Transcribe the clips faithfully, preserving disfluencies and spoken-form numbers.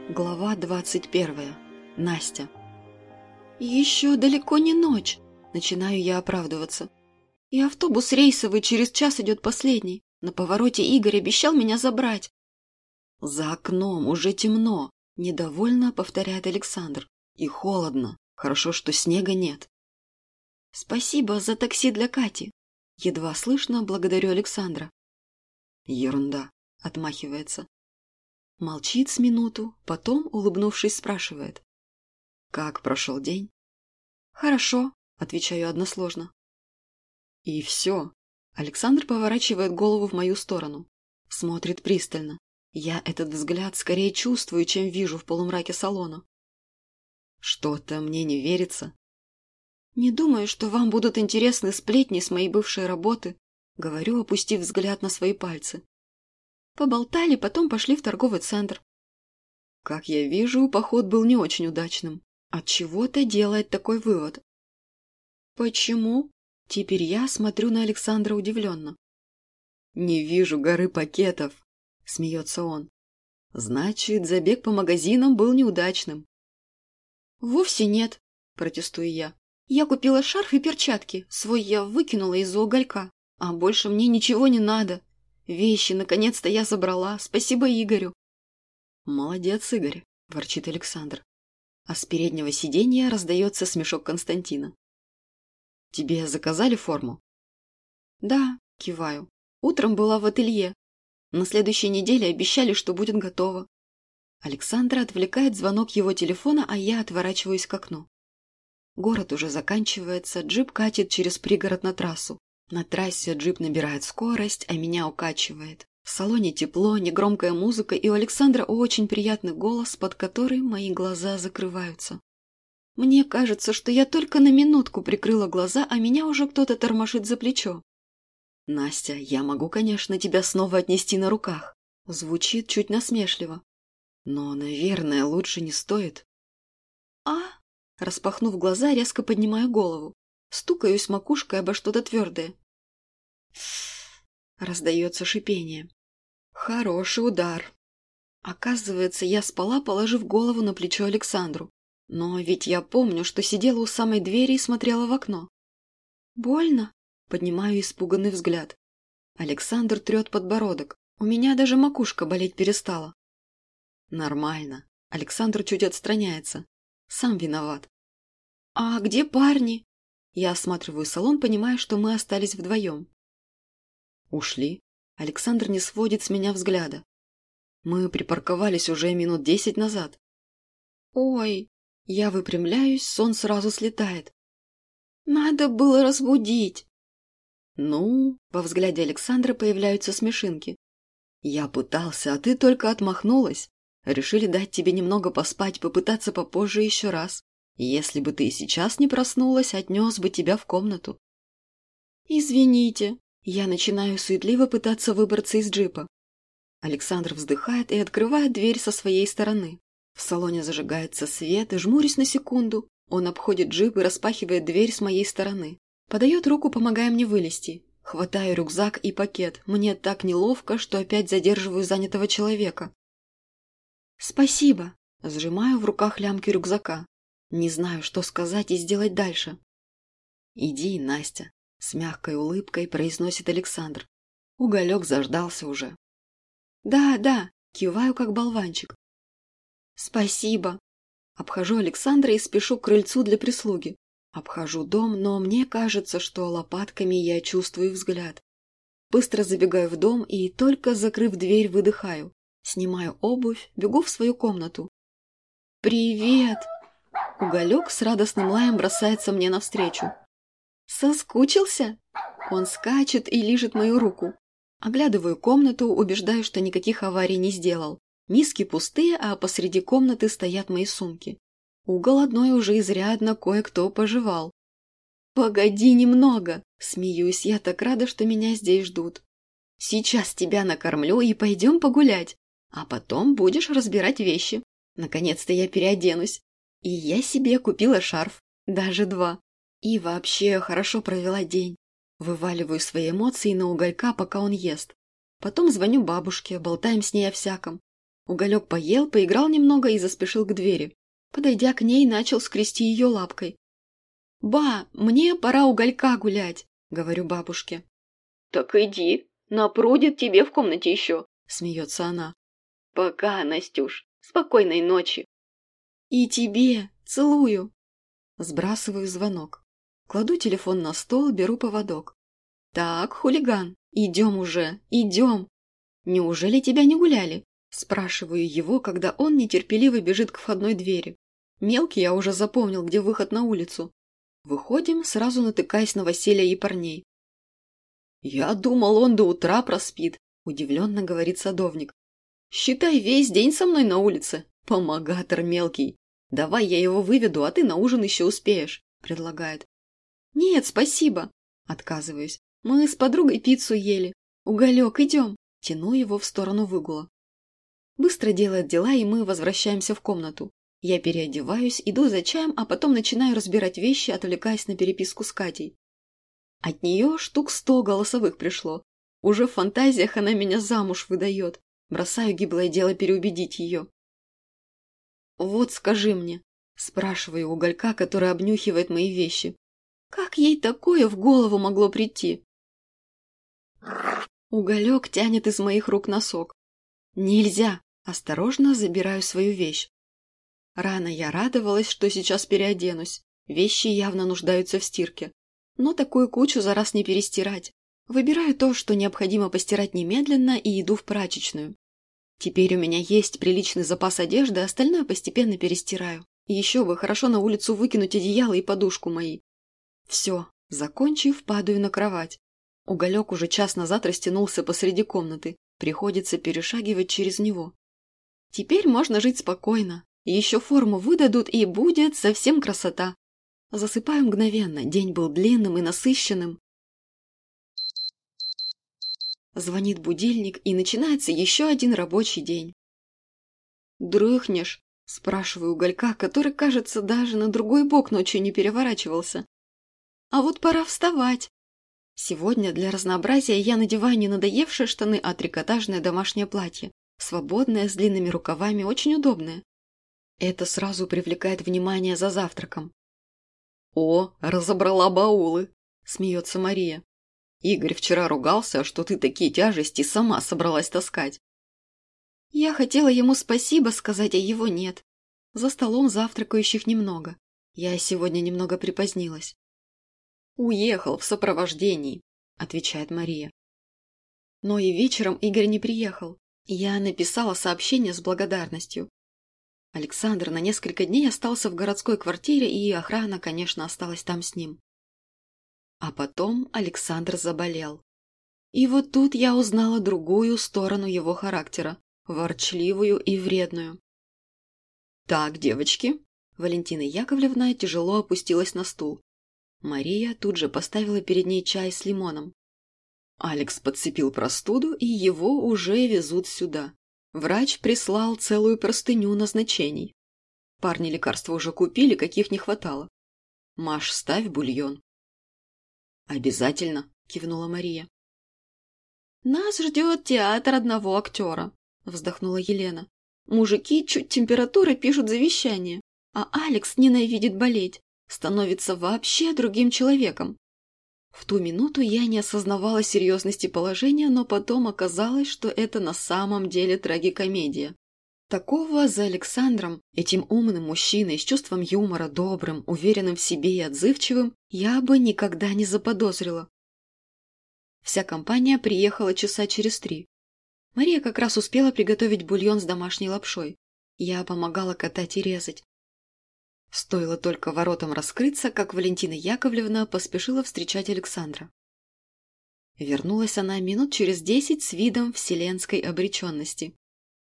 Глава двадцать первая. Настя. «Еще далеко не ночь», — начинаю я оправдываться. «И автобус рейсовый через час идет последний. На повороте Игорь обещал меня забрать». «За окном уже темно», — недовольно повторяет Александр. «И холодно. Хорошо, что снега нет». «Спасибо за такси для Кати». Едва слышно, благодарю Александра. «Ерунда», — отмахивается. Молчит с минуту, потом, улыбнувшись, спрашивает. «Как прошел день?» «Хорошо», — отвечаю односложно. «И все». Александр поворачивает голову в мою сторону. Смотрит пристально. Я этот взгляд скорее чувствую, чем вижу в полумраке салона. «Что-то мне не верится». «Не думаю, что вам будут интересны сплетни с моей бывшей работы», — говорю, опустив взгляд на свои пальцы. Поболтали, потом пошли в торговый центр. Как я вижу, поход был не очень удачным. Отчего-то делает такой вывод. Почему? Теперь я смотрю на Александра удивленно. Не вижу горы пакетов, смеется он. Значит, забег по магазинам был неудачным. Вовсе нет, протестую я. Я купила шарф и перчатки. Свой я выкинула из-за уголька. А больше мне ничего не надо. Вещи, наконец-то, я забрала. Спасибо Игорю. Молодец, Игорь, ворчит Александр. А с переднего сиденья раздается смешок Константина. Тебе заказали форму? Да, киваю. Утром была в ателье. На следующей неделе обещали, что будет готово. Александра отвлекает звонок его телефона, а я отворачиваюсь к окну. Город уже заканчивается, джип катит через пригород на трассу. На трассе джип набирает скорость, а меня укачивает. В салоне тепло, негромкая музыка, и у Александра очень приятный голос, под который мои глаза закрываются. Мне кажется, что я только на минутку прикрыла глаза, а меня уже кто-то тормошит за плечо. «Настя, я могу, конечно, тебя снова отнести на руках», — звучит чуть насмешливо. «Но, наверное, лучше не стоит». «А?» — распахнув глаза, резко поднимаю голову. Стукаюсь макушкой обо что-то твердое. Раздается шипение. Хороший удар. Оказывается, я спала, положив голову на плечо Александру. Но ведь я помню, что сидела у самой двери и смотрела в окно. Больно? Поднимаю испуганный взгляд. Александр трет подбородок. У меня даже макушка болеть перестала. Нормально. Александр чуть отстраняется. Сам виноват. А где парни? Я осматриваю салон, понимая, что мы остались вдвоем. Ушли. Александр не сводит с меня взгляда. Мы припарковались уже минут десять назад. Ой, я выпрямляюсь, сон сразу слетает. Надо было разбудить. Ну, во взгляде Александра появляются смешинки. Я пытался, а ты только отмахнулась. Решили дать тебе немного поспать, попытаться попозже еще раз. Если бы ты и сейчас не проснулась, отнес бы тебя в комнату. Извините. Я начинаю суетливо пытаться выбраться из джипа. Александр вздыхает и открывает дверь со своей стороны. В салоне зажигается свет, и жмурюсь на секунду. Он обходит джип и распахивает дверь с моей стороны. Подает руку, помогая мне вылезти. Хватаю рюкзак и пакет. Мне так неловко, что опять задерживаю занятого человека. Спасибо. Сжимаю в руках лямки рюкзака. Не знаю, что сказать и сделать дальше. «Иди, Настя», — с мягкой улыбкой произносит Александр. Уголек заждался уже. «Да, да», — киваю, как болванчик. «Спасибо». Обхожу Александра и спешу к крыльцу для прислуги. Обхожу дом, но мне кажется, что лопатками я чувствую взгляд. Быстро забегаю в дом и, только закрыв дверь, выдыхаю. Снимаю обувь, бегу в свою комнату. «Привет!» Уголек с радостным лаем бросается мне навстречу. «Соскучился?» Он скачет и лижет мою руку. Оглядываю комнату, убеждаю, что никаких аварий не сделал. Миски пустые, а посреди комнаты стоят мои сумки. Угол одной уже изрядно кое-кто пожевал. «Погоди немного!» Смеюсь, я так рада, что меня здесь ждут. «Сейчас тебя накормлю и пойдем погулять. А потом будешь разбирать вещи. Наконец-то я переоденусь. И я себе купила шарф. Даже два. И вообще хорошо провела день. Вываливаю свои эмоции на Уголька, пока он ест. Потом звоню бабушке, болтаем с ней о всяком. Уголек поел, поиграл немного и заспешил к двери. Подойдя к ней, начал скрести ее лапкой. «Ба, мне пора Уголька гулять», — говорю бабушке. «Так иди, напрудит тебе в комнате еще», — смеется она. «Пока, Настюш, спокойной ночи». «И тебе, целую». Сбрасываю звонок. Кладу телефон на стол, беру поводок. «Так, хулиган, идем уже, идем. Неужели тебя не гуляли?» Спрашиваю его, когда он нетерпеливо бежит к входной двери. Мелкий я уже запомнил, где выход на улицу. Выходим, сразу натыкаясь на Василия и парней. «Я думал, он до утра проспит», – удивленно говорит садовник. «Считай, весь день со мной на улице. Помогатор мелкий. Давай я его выведу, а ты на ужин еще успеешь», – предлагает. «Нет, спасибо», – отказываюсь. «Мы с подругой пиццу ели. Уголек, идем». Тяну его в сторону выгула. Быстро делает дела, и мы возвращаемся в комнату. Я переодеваюсь, иду за чаем, а потом начинаю разбирать вещи, отвлекаясь на переписку с Катей. От нее штук сто голосовых пришло. Уже в фантазиях она меня замуж выдает. Бросаю гиблое дело переубедить ее. «Вот скажи мне», – спрашиваю Уголька, который обнюхивает мои вещи, – «как ей такое в голову могло прийти?» Уголек тянет из моих рук носок. «Нельзя!» – осторожно забираю свою вещь. Рано я радовалась, что сейчас переоденусь. Вещи явно нуждаются в стирке. Но такую кучу за раз не перестирать. Выбираю то, что необходимо постирать немедленно, и иду в прачечную. Теперь у меня есть приличный запас одежды, остальное постепенно перестираю. Еще бы, хорошо на улицу выкинуть одеяло и подушку мои. Все, закончив, падаю на кровать. Уголек уже час назад растянулся посреди комнаты. Приходится перешагивать через него. Теперь можно жить спокойно. Еще форму выдадут, и будет совсем красота. Засыпаю мгновенно, день был длинным и насыщенным. Звонит будильник, и начинается еще один рабочий день. «Дрыхнешь?» – спрашиваю Уголька, который, кажется, даже на другой бок ночью не переворачивался. «А вот пора вставать». Сегодня для разнообразия я надеваю не надоевшие штаны, а трикотажное домашнее платье. Свободное, с длинными рукавами, очень удобное. Это сразу привлекает внимание за завтраком. «О, разобрала баулы!» – смеется Мария. «Игорь вчера ругался, что ты такие тяжести сама собралась таскать». Я хотела ему спасибо сказать, а его нет. За столом завтракающих немного. Я сегодня немного припозднилась. «Уехал в сопровождении», – отвечает Мария. Но и вечером Игорь не приехал. Я написала сообщение с благодарностью. Александр на несколько дней остался в городской квартире, и охрана, конечно, осталась там с ним. А потом Александр заболел. И вот тут я узнала другую сторону его характера, ворчливую и вредную. «Так, девочки», – Валентина Яковлевна тяжело опустилась на стул. Мария тут же поставила перед ней чай с лимоном. Алекс подцепил простуду, и его уже везут сюда. Врач прислал целую простыню назначений. Парни лекарства уже купили, каких не хватало. Маш, ставь бульон. «Обязательно», – кивнула Мария. «Нас ждет театр одного актера», – вздохнула Елена. «Мужики чуть температуры пишут завещание, а Алекс ненавидит болеть, становится вообще другим человеком». В ту минуту я не осознавала серьезности положения, но потом оказалось, что это на самом деле трагикомедия. Такого за Александром, этим умным мужчиной с чувством юмора, добрым, уверенным в себе и отзывчивым, я бы никогда не заподозрила. Вся компания приехала часа через три. Мария как раз успела приготовить бульон с домашней лапшой. Я помогала катать и резать. Стоило только воротам раскрыться, как Валентина Яковлевна поспешила встречать Александра. Вернулась она минут через десять с видом вселенской обреченности.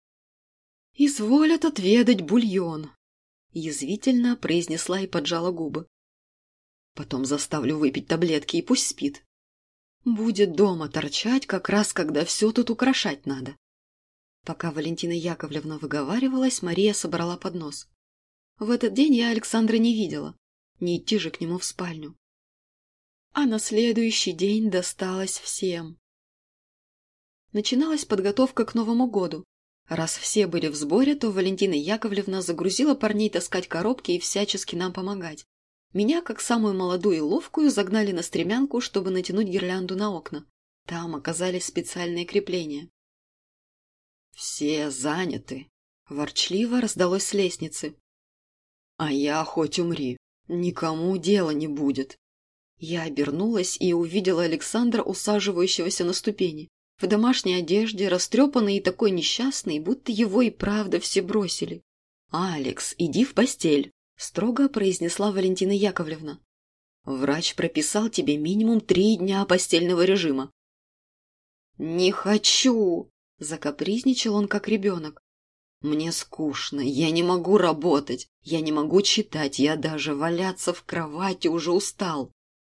«Изволят отведать бульон», – язвительно произнесла и поджала губы. «Потом заставлю выпить таблетки, и пусть спит. Будет дома торчать, как раз когда все тут украшать надо». Пока Валентина Яковлевна выговаривалась, Мария собрала поднос. В этот день я Александра не видела, не идти же к нему в спальню. А на следующий день досталось всем. Начиналась подготовка к Новому году. Раз все были в сборе, то Валентина Яковлевна загрузила парней таскать коробки и всячески нам помогать. Меня, как самую молодую и ловкую, загнали на стремянку, чтобы натянуть гирлянду на окна. Там оказались специальные крепления. «Все заняты», – ворчливо раздалось с лестницы. «А я хоть умри, никому дела не будет». Я обернулась и увидела Александра, усаживающегося на ступени. В домашней одежде, растрепанный и такой несчастный, будто его и правда все бросили. «Алекс, иди в постель», – строго произнесла Валентина Яковлевна. «Врач прописал тебе минимум три дня постельного режима». «Не хочу!» – закапризничал он, как ребенок. «Мне скучно, я не могу работать, я не могу читать, я даже валяться в кровати уже устал».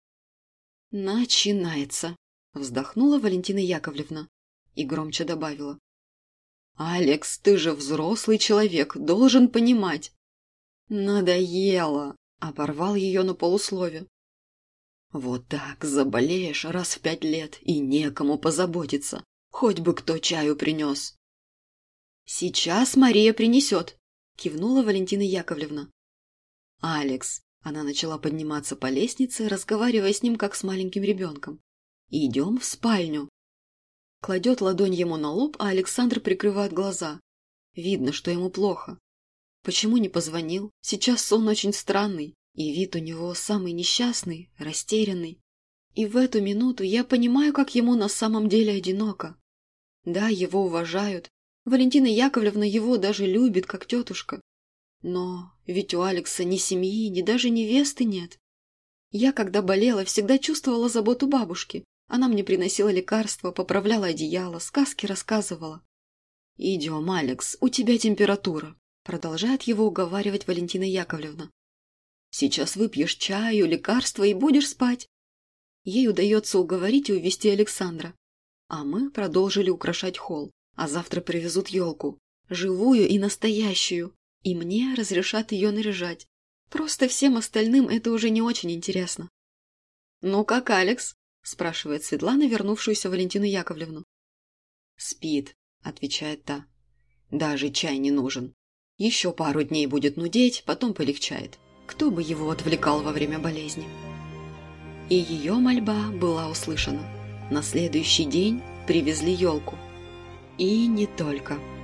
«Начинается», – вздохнула Валентина Яковлевна и громче добавила. «Алекс, ты же взрослый человек, должен понимать». «Надоело», – оборвал ее на полуслове. «Вот так заболеешь раз в пять лет и некому позаботиться, хоть бы кто чаю принес». «Сейчас Мария принесет», – кивнула Валентина Яковлевна. «Алекс», – она начала подниматься по лестнице, разговаривая с ним как с маленьким ребенком. «Идем в спальню». Кладет ладонь ему на лоб, а Александр прикрывает глаза. Видно, что ему плохо. Почему не позвонил? Сейчас сон очень странный, и вид у него самый несчастный, растерянный. И в эту минуту я понимаю, как ему на самом деле одиноко. Да, его уважают. Валентина Яковлевна его даже любит, как тетушка. Но ведь у Алекса ни семьи, ни даже невесты нет. Я, когда болела, всегда чувствовала заботу бабушки. Она мне приносила лекарства, поправляла одеяло, сказки рассказывала. «Идем, Алекс, у тебя температура», – продолжает его уговаривать Валентина Яковлевна. «Сейчас выпьешь чаю, лекарства и будешь спать». Ей удается уговорить и увести Александра. А мы продолжили украшать холл, а завтра привезут елку, живую и настоящую, и мне разрешат ее наряжать. Просто всем остальным это уже не очень интересно. «Ну как, Алекс?» – спрашивает Светлана, вернувшуюся Валентину Яковлевну. «Спит», – отвечает та. «Даже чай не нужен. Еще пару дней будет нудеть, потом полегчает. Кто бы его отвлекал во время болезни?» И ее мольба была услышана. На следующий день привезли елку. И не только.